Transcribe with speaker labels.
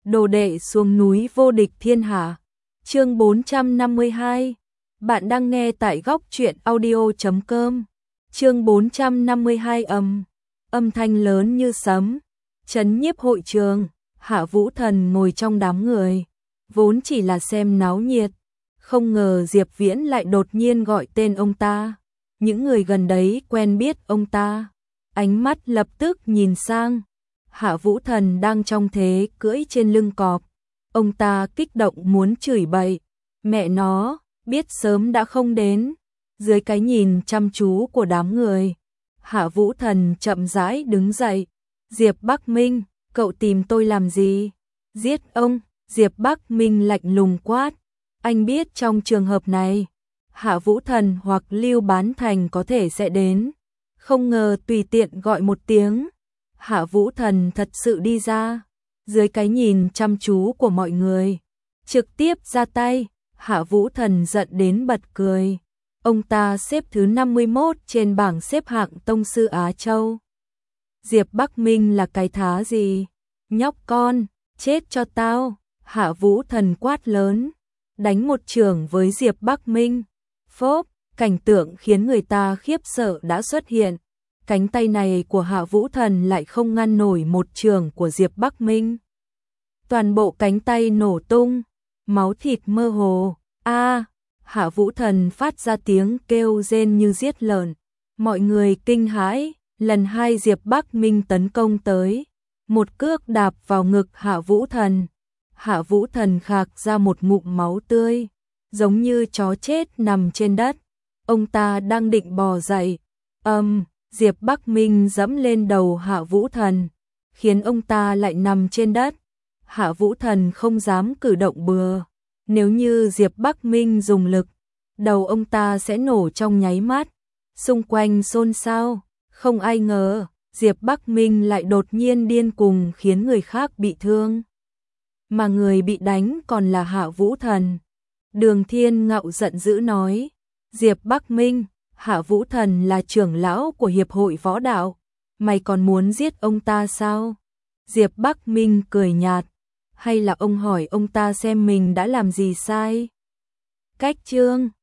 Speaker 1: đồ đệ xuống núi vô địch thiên hạ. Chương 452. Bạn đang nghe tại góc truyện audio.com. Chương 452 âm thanh lớn như sấm, chấn nhiếp hội trường. Hạ Vũ Thần ngồi trong đám người, vốn chỉ là xem náo nhiệt, không ngờ Diệp Viễn lại đột nhiên gọi tên ông ta. Những người gần đấy quen biết ông ta, ánh mắt lập tức nhìn sang. Hạ Vũ Thần đang trong thế cưỡi trên lưng cọp, ông ta kích động muốn chửi bậy, mẹ nó, biết sớm đã không đến. Dưới cái nhìn chăm chú của đám người, Hạ Vũ Thần chậm rãi đứng dậy. Diệp Bắc Minh, cậu tìm tôi làm gì? Giết ông. Diệp Bắc Minh lạnh lùng quát. Anh biết trong trường hợp này, Hạ Vũ Thần hoặc Lưu Bán Thành có thể sẽ đến. Không ngờ tùy tiện gọi một tiếng, Hạ Vũ Thần thật sự đi ra. Dưới cái nhìn chăm chú của mọi người, trực tiếp ra tay. Hạ Vũ Thần giận đến bật cười. Ông ta xếp thứ 51 trên bảng xếp hạng tông sư Á Châu. Diệp Bắc Minh là cái thá gì? Nhóc con, chết cho tao. Hạ Vũ Thần quát lớn, đánh một chưởng với Diệp Bắc Minh. Phốp, cảnh tượng khiến người ta khiếp sợ đã xuất hiện. Cánh tay này của Hạ Vũ Thần lại không ngăn nổi một chưởng của Diệp Bắc Minh. Toàn bộ cánh tay nổ tung, máu thịt mơ hồ. Hạ Vũ Thần phát ra tiếng kêu rên như giết lợn. Mọi người kinh hãi. Lần hai Diệp Bắc Minh tấn công tới, một cước đạp vào ngực Hạ Vũ Thần. Hạ Vũ Thần khạc ra một ngụm máu tươi, giống như chó chết nằm trên đất. Ông ta đang định bò dậy. Diệp Bắc Minh giẫm lên đầu Hạ Vũ Thần, khiến ông ta lại nằm trên đất. Hạ Vũ Thần không dám cử động bừa. Nếu như Diệp Bắc Minh dùng lực, đầu ông ta sẽ nổ trong nháy mắt. Xung quanh xôn xao. Không ai ngờ, Diệp Bắc Minh lại đột nhiên điên cuồng khiến người khác bị thương. Mà người bị đánh còn là Hạ Vũ Thần. Đường Thiên Ngạo giận dữ nói, Diệp Bắc Minh, Hạ Vũ Thần là trưởng lão của Hiệp hội Võ Đạo. Mày còn muốn giết ông ta sao? Diệp Bắc Minh cười nhạt, hay là ông hỏi ông ta xem mình đã làm gì sai? Cách chương